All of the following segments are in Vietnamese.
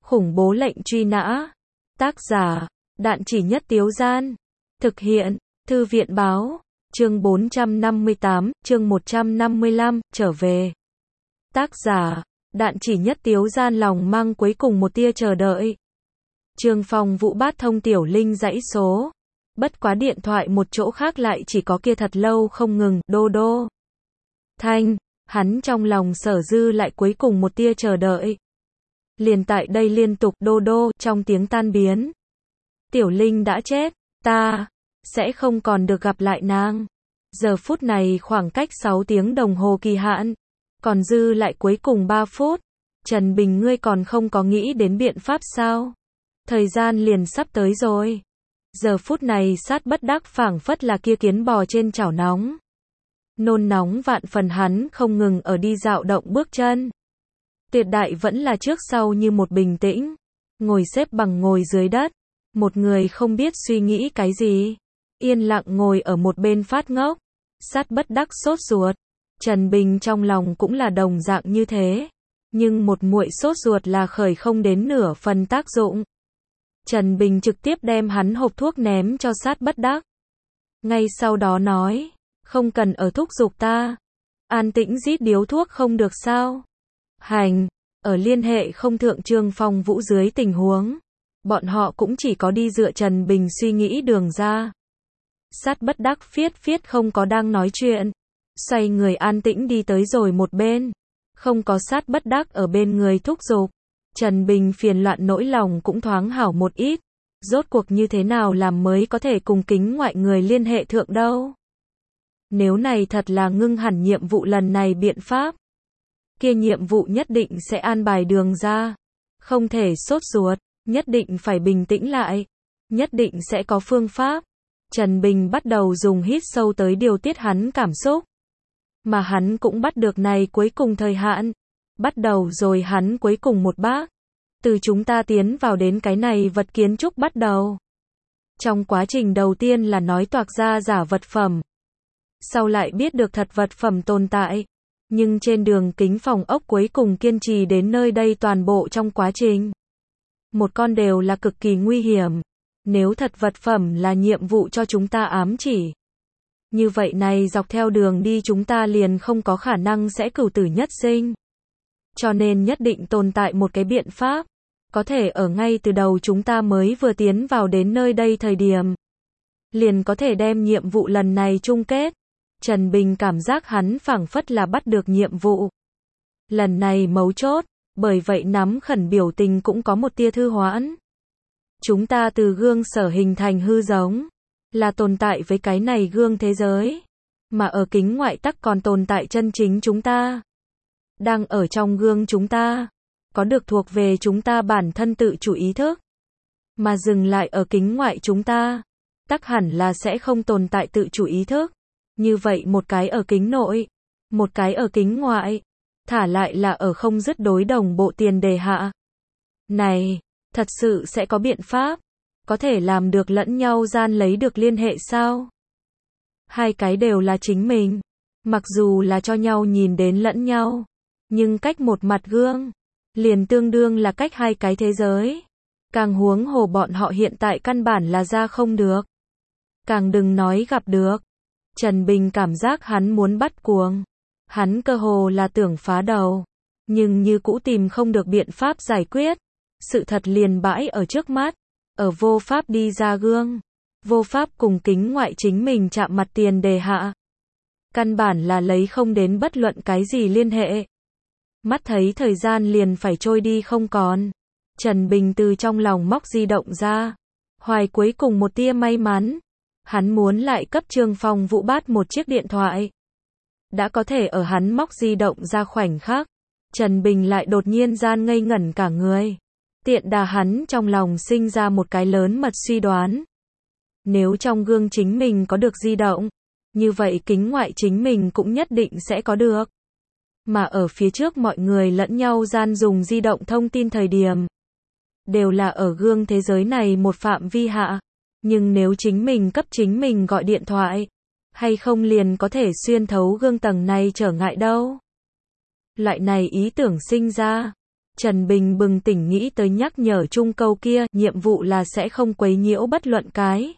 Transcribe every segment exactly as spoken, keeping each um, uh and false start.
Khủng bố lệnh truy nã. Tác giả, Đạn Chỉ Nhất Tiếu Gian. Thực hiện, Thư viện báo. Chương bốn trăm năm mươi tám, chương một trăm năm mươi lăm, trở về. Tác giả, Đạn Chỉ Nhất Tiếu Gian lòng mang cuối cùng một tia chờ đợi. Trương Phong Vũ bát thông Tiểu Linh dãy số. Bất quá điện thoại một chỗ khác lại chỉ có kia thật lâu không ngừng, đô đô. Thanh, hắn trong lòng sở dư lại cuối cùng một tia chờ đợi. Liền tại đây liên tục đô đô trong tiếng tan biến. Tiểu Linh đã chết, ta sẽ không còn được gặp lại nàng. Giờ phút này khoảng cách sáu tiếng đồng hồ kỳ hạn, còn dư lại cuối cùng ba phút. Trần Bình, ngươi còn không có nghĩ đến biện pháp sao? Thời gian liền sắp tới rồi. Giờ phút này sát bất đắc phảng phất là kia kiến bò trên chảo nóng. Nôn nóng vạn phần, hắn không ngừng ở đi dạo động bước chân. Tuyệt đại vẫn là trước sau như một bình tĩnh. Ngồi xếp bằng ngồi dưới đất. Một người không biết suy nghĩ cái gì. Yên lặng ngồi ở một bên phát ngốc. Sát bất đắc sốt ruột. Trần Bình trong lòng cũng là đồng dạng như thế. Nhưng một muội sốt ruột là khởi không đến nửa phần tác dụng. Trần Bình trực tiếp đem hắn hộp thuốc ném cho sát bất đắc. Ngay sau đó nói, không cần ở thúc giục ta. An tĩnh rít điếu thuốc không được sao? Hành, ở liên hệ không thượng Trương Phong Vũ dưới tình huống, bọn họ cũng chỉ có đi dựa Trần Bình suy nghĩ đường ra. Sát bất đắc phiết phiết không có đang nói chuyện, xoay người an tĩnh đi tới rồi một bên, không có sát bất đắc ở bên người thúc giục. Trần Bình phiền loạn nỗi lòng cũng thoáng hảo một ít. Rốt cuộc như thế nào làm mới có thể cùng kính ngoại người liên hệ thượng đâu? Nếu này thật là ngưng hẳn nhiệm vụ lần này biện pháp, kia nhiệm vụ nhất định sẽ an bài đường ra. Không thể sốt ruột, nhất định phải bình tĩnh lại. Nhất định sẽ có phương pháp. Trần Bình bắt đầu dùng hít sâu tới điều tiết hắn cảm xúc. Mà hắn cũng bắt được này cuối cùng thời hạn. Bắt đầu rồi hắn cuối cùng một bác. Từ chúng ta tiến vào đến cái này vật kiến trúc bắt đầu. Trong quá trình đầu tiên là nói toạc ra giả vật phẩm. Sau lại biết được thật vật phẩm tồn tại. Nhưng trên đường kính phòng ốc cuối cùng kiên trì đến nơi đây toàn bộ trong quá trình. Một con đều là cực kỳ nguy hiểm. Nếu thật vật phẩm là nhiệm vụ cho chúng ta ám chỉ. Như vậy này dọc theo đường đi chúng ta liền không có khả năng sẽ cửu tử nhất sinh. Cho nên nhất định tồn tại một cái biện pháp. Có thể ở ngay từ đầu chúng ta mới vừa tiến vào đến nơi đây thời điểm. Liền có thể đem nhiệm vụ lần này chung kết. Trần Bình cảm giác hắn phảng phất là bắt được nhiệm vụ. Lần này mấu chốt, bởi vậy nắm khẩn biểu tình cũng có một tia thư hoãn. Chúng ta từ gương sở hình thành hư giống. Là tồn tại với cái này gương thế giới. Mà ở kính ngoại tắc còn tồn tại chân chính chúng ta. Đang ở trong gương chúng ta. Có được thuộc về chúng ta bản thân tự chủ ý thức. Mà dừng lại ở kính ngoại chúng ta. Tắc hẳn là sẽ không tồn tại tự chủ ý thức. Như vậy một cái ở kính nội. Một cái ở kính ngoại. Thả lại là ở không dứt đối đồng bộ tiền đề hạ. Này, thật sự sẽ có biện pháp. Có thể làm được lẫn nhau gian lấy được liên hệ sao? Hai cái đều là chính mình. Mặc dù là cho nhau nhìn đến lẫn nhau. Nhưng cách một mặt gương. Liền tương đương là cách hai cái thế giới. Càng huống hồ bọn họ hiện tại căn bản là ra không được. Càng đừng nói gặp được. Trần Bình cảm giác hắn muốn bắt cuồng. Hắn cơ hồ là tưởng phá đầu. Nhưng như cũ tìm không được biện pháp giải quyết. Sự thật liền bãi ở trước mắt. Ở vô pháp đi ra gương. Vô pháp cùng kính ngoại chính mình chạm mặt tiền đề hạ. Căn bản là lấy không đến bất luận cái gì liên hệ. Mắt thấy thời gian liền phải trôi đi không còn. Trần Bình từ trong lòng móc di động ra. Hoài cuối cùng một tia may mắn. Hắn muốn lại cấp Trương Phong Vũ bát một chiếc điện thoại. Đã có thể ở hắn móc di động ra khoảnh khắc. Trần Bình lại đột nhiên gian ngây ngẩn cả người. Tiện đà hắn trong lòng sinh ra một cái lớn mật suy đoán. Nếu trong gương chính mình có được di động. Như vậy kính ngoại chính mình cũng nhất định sẽ có được. Mà ở phía trước mọi người lẫn nhau gian dùng di động thông tin thời điểm. Đều là ở gương thế giới này một phạm vi hạ. Nhưng nếu chính mình cấp chính mình gọi điện thoại. Hay không liền có thể xuyên thấu gương tầng này trở ngại đâu. Loại này ý tưởng sinh ra. Trần Bình bừng tỉnh nghĩ tới nhắc nhở chung câu kia, nhiệm vụ là sẽ không quấy nhiễu bất luận cái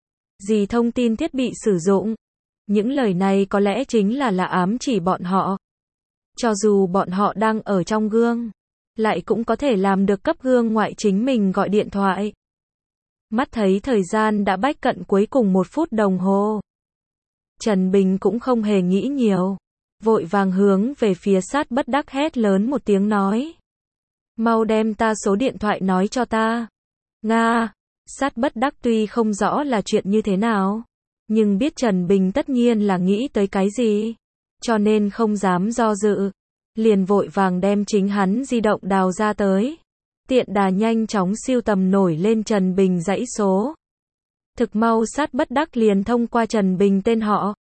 gì thông tin thiết bị sử dụng. Những lời này có lẽ chính là là ám chỉ bọn họ. Cho dù bọn họ đang ở trong gương, lại cũng có thể làm được cấp gương ngoại chính mình gọi điện thoại. Mắt thấy thời gian đã bách cận cuối cùng một phút đồng hồ. Trần Bình cũng không hề nghĩ nhiều. Vội vàng hướng về phía Sát Bất Đắc hét lớn một tiếng nói. Mau đem ta số điện thoại nói cho ta. Nga. Sát Bất Đắc tuy không rõ là chuyện như thế nào, nhưng biết Trần Bình tất nhiên là nghĩ tới cái gì, cho nên không dám do dự. Liền vội vàng đem chính hắn di động đào ra tới. Tiện đà nhanh chóng siêu tầm nổi lên Trần Bình dãy số. Thực mau Sát Bất Đắc liền thông qua Trần Bình tên họ,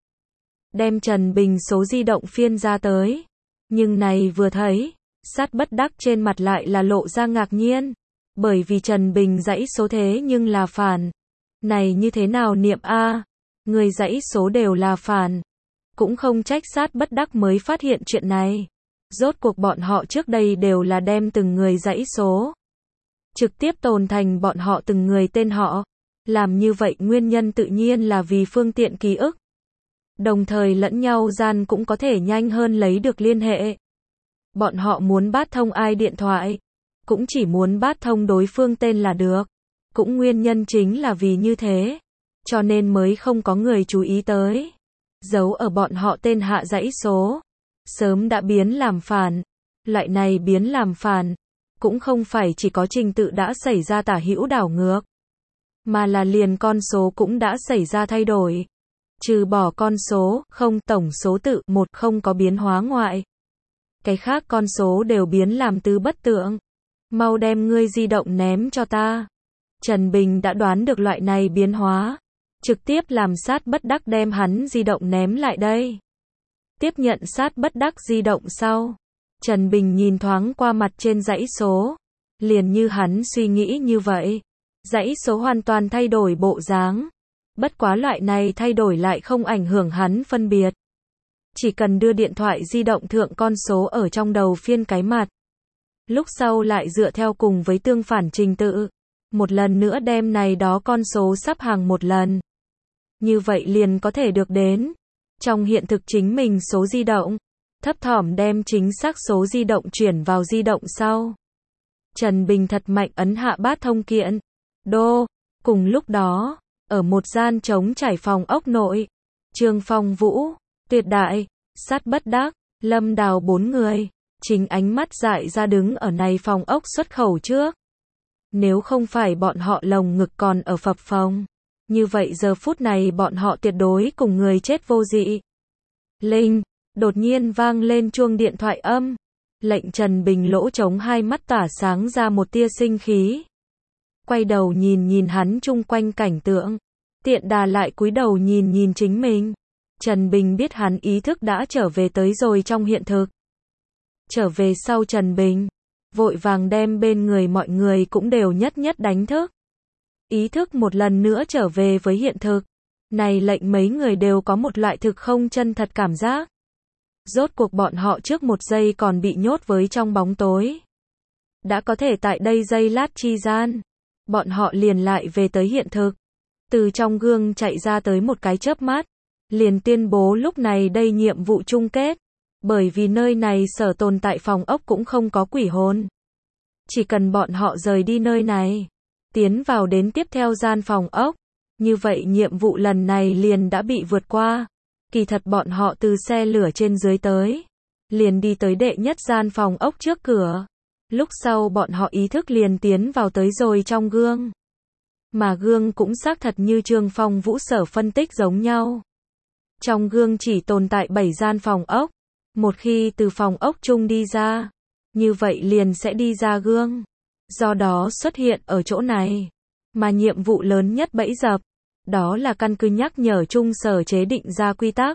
đem Trần Bình số di động phiên ra tới. Nhưng này vừa thấy, Sát Bất Đắc trên mặt lại là lộ ra ngạc nhiên. Bởi vì Trần Bình dãy số thế nhưng là phản. Này như thế nào niệm a? Người dãy số đều là phản. Cũng không trách Sát Bất Đắc mới phát hiện chuyện này. Rốt cuộc bọn họ trước đây đều là đem từng người dãy số trực tiếp tồn thành bọn họ từng người tên họ. Làm như vậy nguyên nhân tự nhiên là vì phương tiện ký ức. Đồng thời lẫn nhau gian cũng có thể nhanh hơn lấy được liên hệ. Bọn họ muốn bắt thông ai điện thoại, cũng chỉ muốn bắt thông đối phương tên là được. Cũng nguyên nhân chính là vì như thế, cho nên mới không có người chú ý tới. Giấu ở bọn họ tên hạ dãy số, sớm đã biến làm phản. Loại này biến làm phản, cũng không phải chỉ có trình tự đã xảy ra tả hữu đảo ngược, mà là liền con số cũng đã xảy ra thay đổi. Trừ bỏ con số không tổng số tự một không có biến hóa ngoại, cái khác con số đều biến làm tứ bất tượng. Mau đem ngươi di động ném cho ta. Trần Bình đã đoán được loại này biến hóa, trực tiếp làm Sát Bất Đắc đem hắn di động ném lại đây. Tiếp nhận Sát Bất Đắc di động sau, Trần Bình nhìn thoáng qua mặt trên dãy số, liền như hắn suy nghĩ như vậy. Dãy số hoàn toàn thay đổi bộ dáng. Bất quá loại này thay đổi lại không ảnh hưởng hắn phân biệt. Chỉ cần đưa điện thoại di động thượng con số ở trong đầu phiên cái mặt. Lúc sau lại dựa theo cùng với tương phản trình tự. Một lần nữa đem này đó con số sắp hàng một lần. Như vậy liền có thể được đến. Trong hiện thực chính mình số di động. Thấp thỏm đem chính xác số di động chuyển vào di động sau. Trần Bình thật mạnh ấn hạ bát thông kiện. Đô. Cùng lúc đó, ở một gian trống trải phòng ốc nội, Trương Phong Vũ, Tuyệt Đại, Sát Bất Đắc, Lâm Đào bốn người, chính ánh mắt dại ra đứng ở này phòng ốc xuất khẩu trước. Nếu không phải bọn họ lồng ngực còn ở phập phồng, như vậy giờ phút này bọn họ tuyệt đối cùng người chết vô dị. Linh, đột nhiên vang lên chuông điện thoại âm, lệnh Trần Bình lỗ trống hai mắt tỏa sáng ra một tia sinh khí. Quay đầu nhìn nhìn hắn chung quanh cảnh tượng, tiện đà lại cúi đầu nhìn nhìn chính mình. Trần Bình biết hắn ý thức đã trở về tới rồi trong hiện thực. Trở về sau Trần Bình, vội vàng đem bên người mọi người cũng đều nhất nhất đánh thức. Ý thức một lần nữa trở về với hiện thực. Này lệnh mấy người đều có một loại thực không chân thật cảm giác. Rốt cuộc bọn họ trước một giây còn bị nhốt với trong bóng tối. Đã có thể tại đây giây lát chi gian, bọn họ liền lại về tới hiện thực. Từ trong gương chạy ra tới một cái chớp mắt, liền tuyên bố lúc này đây nhiệm vụ chung kết. Bởi vì nơi này sở tồn tại phòng ốc cũng không có quỷ hồn. Chỉ cần bọn họ rời đi nơi này, tiến vào đến tiếp theo gian phòng ốc, như vậy nhiệm vụ lần này liền đã bị vượt qua. Kỳ thật bọn họ từ xe lửa trên dưới tới, liền đi tới đệ nhất gian phòng ốc trước cửa. Lúc sau bọn họ ý thức liền tiến vào tới rồi trong gương. Mà gương cũng xác thật như Trương Phong Vũ sở phân tích giống nhau. Trong gương chỉ tồn tại bảy gian phòng ốc. Một khi từ phòng ốc chung đi ra, như vậy liền sẽ đi ra gương. Do đó xuất hiện ở chỗ này. Mà nhiệm vụ lớn nhất bẫy dập, đó là căn cứ nhắc nhở chung sở chế định ra quy tắc.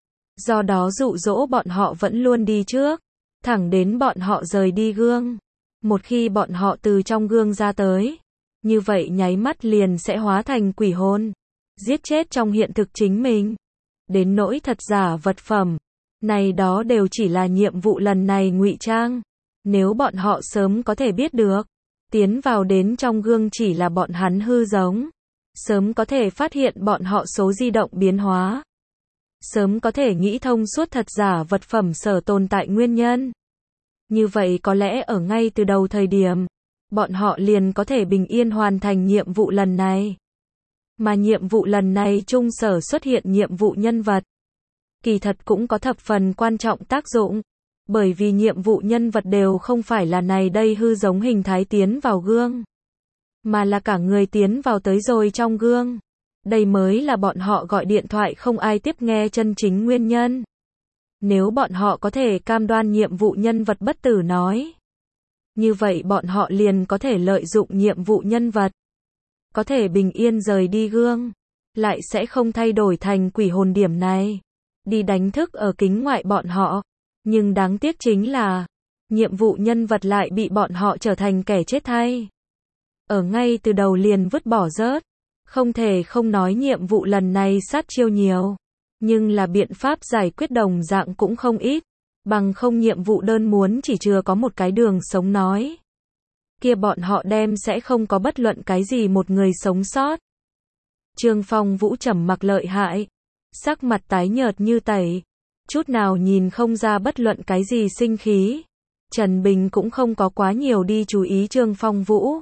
Do đó dụ dỗ bọn họ vẫn luôn đi trước, thẳng đến bọn họ rời đi gương. Một khi bọn họ từ trong gương ra tới, như vậy nháy mắt liền sẽ hóa thành quỷ hồn, giết chết trong hiện thực chính mình. Đến nỗi thật giả vật phẩm, này đó đều chỉ là nhiệm vụ lần này ngụy trang. Nếu bọn họ sớm có thể biết được, tiến vào đến trong gương chỉ là bọn hắn hư giống, sớm có thể phát hiện bọn họ số di động biến hóa, sớm có thể nghĩ thông suốt thật giả vật phẩm sở tồn tại nguyên nhân. Như vậy có lẽ ở ngay từ đầu thời điểm, bọn họ liền có thể bình yên hoàn thành nhiệm vụ lần này. Mà nhiệm vụ lần này trung sở xuất hiện nhiệm vụ nhân vật. Kỳ thật cũng có thập phần quan trọng tác dụng. Bởi vì nhiệm vụ nhân vật đều không phải là này đây hư giống hình thái tiến vào gương. Mà là cả người tiến vào tới rồi trong gương. Đây mới là bọn họ gọi điện thoại không ai tiếp nghe chân chính nguyên nhân. Nếu bọn họ có thể cam đoan nhiệm vụ nhân vật bất tử nói. Như vậy bọn họ liền có thể lợi dụng nhiệm vụ nhân vật. Có thể bình yên rời đi gương. Lại sẽ không thay đổi thành quỷ hồn điểm này. Đi đánh thức ở kính ngoại bọn họ. Nhưng đáng tiếc chính là, nhiệm vụ nhân vật lại bị bọn họ trở thành kẻ chết thay. Ở ngay từ đầu liền vứt bỏ rớt. Không thể không nói nhiệm vụ lần này sát chiêu nhiều. Nhưng là biện pháp giải quyết đồng dạng cũng không ít. Bằng không nhiệm vụ đơn muốn chỉ chừa có một cái đường sống nói. Kia bọn họ đem sẽ không có bất luận cái gì một người sống sót. Trương Phong Vũ trầm mặc lợi hại. Sắc mặt tái nhợt như tẩy. Chút nào nhìn không ra bất luận cái gì sinh khí. Trần Bình cũng không có quá nhiều đi chú ý Trương Phong Vũ.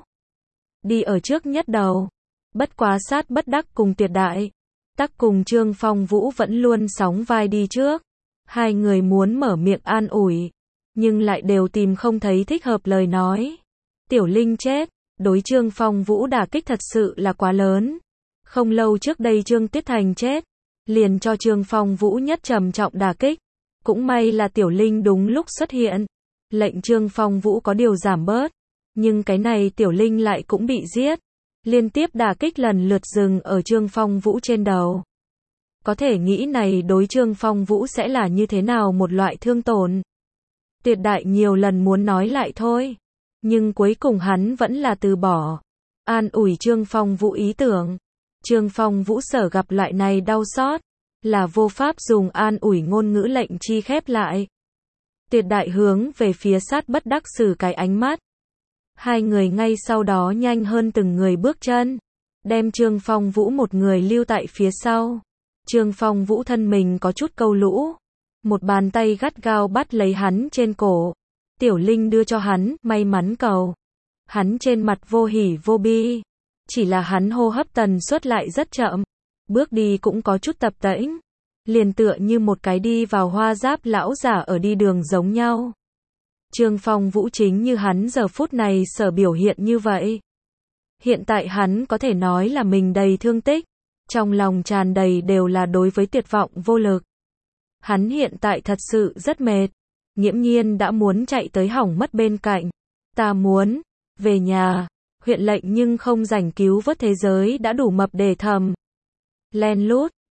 Đi ở trước nhất đầu. Bất quá sát bất đắc cùng Tuyệt Đại. Tắc cùng Trương Phong Vũ vẫn luôn sóng vai đi trước. Hai người muốn mở miệng an ủi. Nhưng lại đều tìm không thấy thích hợp lời nói. Tiểu Linh chết. Đối Trương Phong Vũ đả kích thật sự là quá lớn. Không lâu trước đây Trương Tiết Thành chết. Liền cho Trương Phong Vũ nhất trầm trọng đả kích. Cũng may là Tiểu Linh đúng lúc xuất hiện. Lệnh Trương Phong Vũ có điều giảm bớt. Nhưng cái này Tiểu Linh lại cũng bị giết. Liên tiếp đả kích lần lượt dừng ở Trương Phong Vũ trên đầu. Có thể nghĩ này đối Trương Phong Vũ sẽ là như thế nào một loại thương tổn. Tuyệt Đại nhiều lần muốn nói lại thôi. Nhưng cuối cùng hắn vẫn là từ bỏ. An ủi Trương Phong Vũ ý tưởng. Trương Phong Vũ sở gặp loại này đau xót. Là vô pháp dùng an ủi ngôn ngữ lệnh chi khép lại. Tuyệt Đại hướng về phía sát bất đắc xử cái ánh mắt. Hai người ngay sau đó nhanh hơn từng người bước chân. Đem Trương Phong Vũ một người lưu tại phía sau. Trương Phong Vũ thân mình có chút câu lũ. Một bàn tay gắt gao bắt lấy hắn trên cổ. Tiểu Linh đưa cho hắn, may mắn cầu. Hắn trên mặt vô hỉ vô bi. Chỉ là hắn hô hấp tần suất lại rất chậm. Bước đi cũng có chút tập tễnh. Liền tựa như một cái đi vào hoa giáp lão giả ở đi đường giống nhau. Trương Phong Vũ chính như hắn giờ phút này sở biểu hiện như vậy. Hiện tại hắn có thể nói là mình đầy thương tích. Trong lòng tràn đầy đều là đối với tuyệt vọng vô lực. Hắn hiện tại thật sự rất mệt. Nghiễm Nhiên đã muốn chạy tới hỏng mất bên cạnh. Ta muốn về nhà. Huyện lệnh nhưng không rảnh cứu vớt thế giới đã đủ mập để thầm. Len lút.